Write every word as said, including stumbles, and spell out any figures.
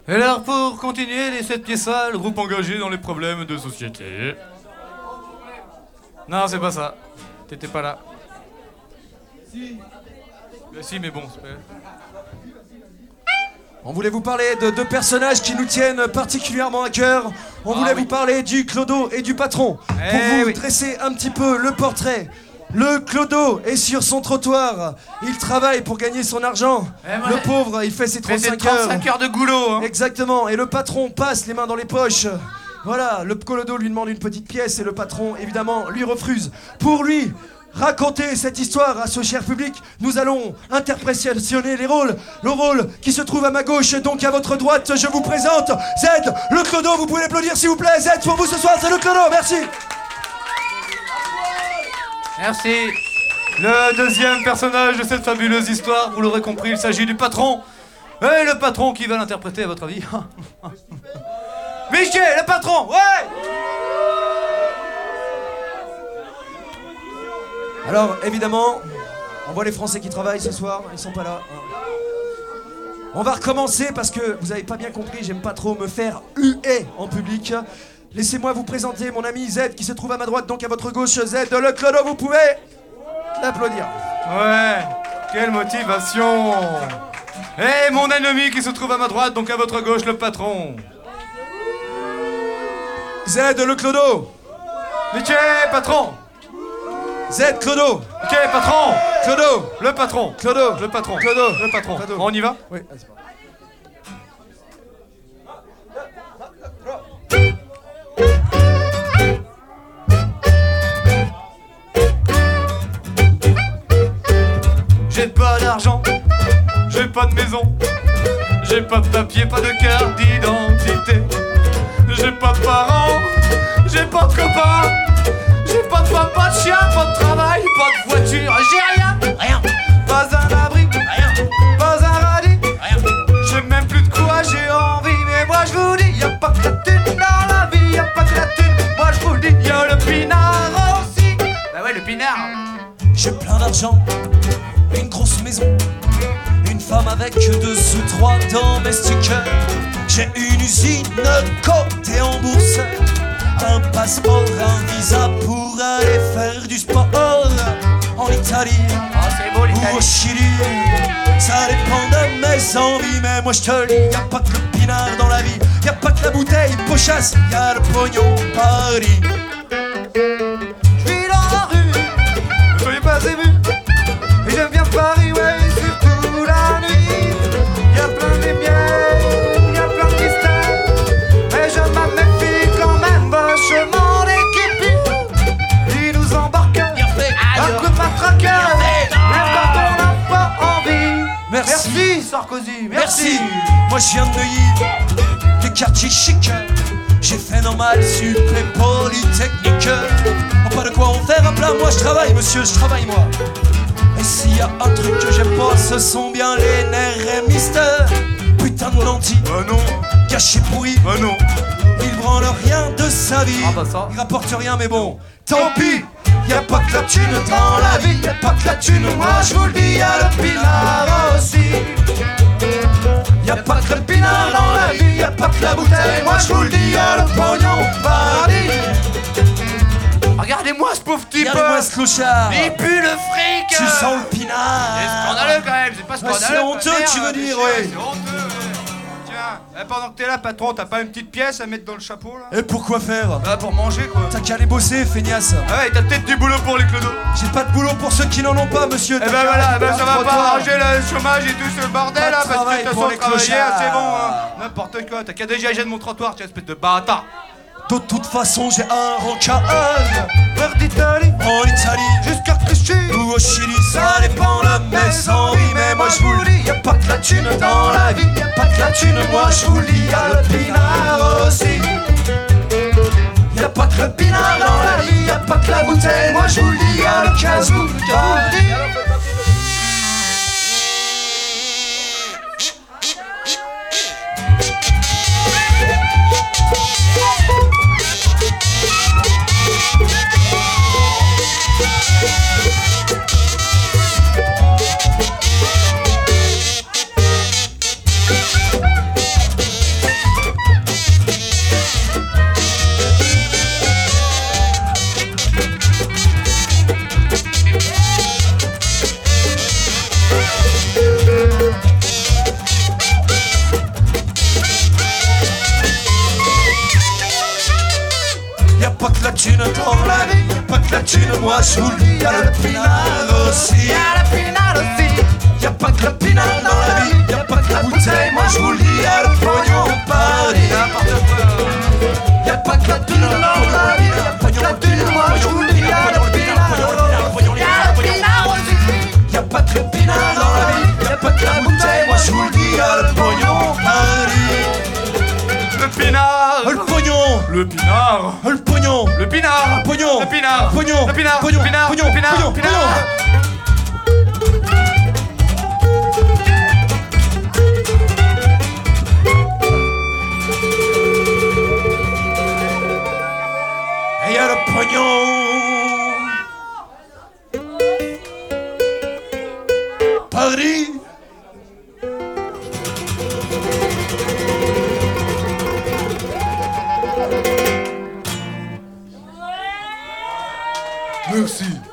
Et alors, pour continuer les sept pieds sales, groupe engagé dans les problèmes de société. Non, c'est pas ça. T'étais pas là. Si. Ben si, mais bon, c'est pas... On voulait vous parler de deux personnages qui nous tiennent particulièrement à cœur. On ah, voulait oui. vous parler du Clodo et du patron. Eh Pour vous oui. dresser un petit peu le portrait. Le Clodo est sur son trottoir. Il travaille pour gagner son argent. Eh moi, le pauvre, il fait ses trente-cinq heures. trente-cinq heures de goulot. Hein. Exactement. Et le patron passe les mains dans les poches. Voilà, le Clodo lui demande une petite pièce et le patron, évidemment, lui refuse. Pour lui raconter cette histoire à ce cher public, nous allons interprétationner les rôles. Le rôle qui se trouve à ma gauche, donc à votre droite, je vous présente Z, le Clodo. Vous pouvez l'applaudir s'il vous plaît. Z pour vous ce soir, c'est le Clodo. Merci. Merci. Le deuxième personnage de cette fabuleuse histoire, vous l'aurez compris, il s'agit du patron. Et le patron qui va l'interpréter à votre avis. Michel, le patron, ouais. Alors, évidemment, on voit les Français qui travaillent ce soir, ils sont pas là. On va recommencer parce que vous avez pas bien compris, j'aime pas trop me faire huer en public. Laissez-moi vous présenter mon ami Z qui se trouve à ma droite, donc à votre gauche. Z, le Clodo, vous pouvez l'applaudir. Ouais, quelle motivation. Et mon ennemi qui se trouve à ma droite, donc à votre gauche, le patron. Z, le Clodo. Michel, patron. Z, Clodo. Ok, patron. Clodo. Le patron. Clodo. Le patron. Clodo. Le patron. Clodo. On y va? Oui. Ah, c'est pas... J'ai pas d'argent, j'ai pas de maison, j'ai pas de papier, pas de carte d'identité. J'ai pas de parents, j'ai pas de copains, j'ai pas de femme, pas de chien, pas de travail, pas de voiture, j'ai rien, rien. Pas un abri, rien. Pas un radis, rien. J'ai même plus de quoi j'ai envie, mais moi je vous dis, y'a pas que la thune dans la vie, y'a pas que la thune. Moi je vous le dis, y'a le pinard aussi. Bah ouais, le pinard. J'ai plein d'argent, une grosse maison, une femme avec deux ou trois domestiques. J'ai une usine cotée en bourse, un passeport, un visa pour aller faire du sport en Italie Ah, c'est beau ou l'Italie. au Chili. Ça dépend de mes envies, mais moi je te le dis, y'a pas que le pinard dans la vie, y'a pas que la bouteille pochasse, y'a le pognon Paris. Je vis dans la rue, ne soyez pas émus. Et j'aime bien Paris, ouais, surtout la nuit. Y'a plein de lumière, y'a plein de mystères. Mais je m'en méfie quand même vachement des képis. Ils nous embarquent, un coup de matraqueur. Même quand on n'a pas envie. Merci. Merci Sarkozy, merci. Merci. Moi je viens de Neuilly, du quartier chic. J'ai fait normal, sup et polytechnique. Oh, pas de quoi en faire un plat, moi je travaille monsieur, je travaille moi. Et s'il y a un truc que j'aime pas, ce sont bien les nerfs et mystères. Putain de lentilles, Bah non, gâché pourri. bah non. Il branle rien de sa vie. Ah bah ça. Il rapporte rien mais bon, tant pis. Y'a pas que la thune dans la vie, y'a pas que la thune, moi je vous le dis, y'a le pinard aussi. Y'a pas que le pinard dans la vie, y'a pas que la bouteille, moi je vous le dis, y'a le pognon Paris. Regardez-moi ce pauvre type. Regardez-moi ce clochard. Il pue le fric. Tu sens le pinard. C'est scandaleux quand même, c'est pas scandaleux. c'est honteux, merde, tu veux dire, c'est ouais. C'est honteux, ouais. Tiens, eh, pendant que t'es là, patron, t'as pas une petite pièce à mettre dans le chapeau là? Et pourquoi faire? Bah pour manger quoi. T'as qu'à aller bosser, feignasse. Ah ouais, t'as peut-être du boulot pour les clodos. J'ai pas de boulot pour ceux qui n'en ont pas, monsieur. Eh ben voilà, eh ben ça va pas arranger le chômage et tout ce bordel Pas de là, parce que de travail toute pour façon les travailler, clochards. c'est bon hein. N'importe quoi, t'as qu'à dégager de mon trottoir, tiens, espèce de bâtard. De toute façon, j'ai un rencard. Vers d'Italie, En Italie, jusqu'à Clichy. ou au Chili, ça dépend de mes envies. Mais moi je vous le dis, y'a pas que la thune dans la vie, y'a pas que la thune, moi je vous le dis, y'a le pinard aussi. Y'a pas que le pinard dans la vie, y'a pas que la bouteille, moi je vous le dis, y'a le casou. que la thune, moi je vous le dis, y'a le pinard aussi. Y'a le pinard aussi. Y'a pas que le pinard dans la vie, y'a pas que la bouteille, moi je vous le dis, y'a le pognon Paris. N'importe quoi. Y'a pas que la thune dans la vie, y'a pas que la thune, moi je vous le dis, y'a le pinard. Y'a le pinard aussi. Y'a pas que le pinard dans la vie, y'a pas que la bouteille, moi je vous le dis, y'a le pognon Paris. Le pinard. Le pognon. Le pinard. Le pognon. Le pinard. Le pognon. Le pinard. Pognon. Le pinard. Pognon. Le pinard. Pognon. Le pinard. Pognon. Le pinard. Et y'a le pognon. Paris. Merci.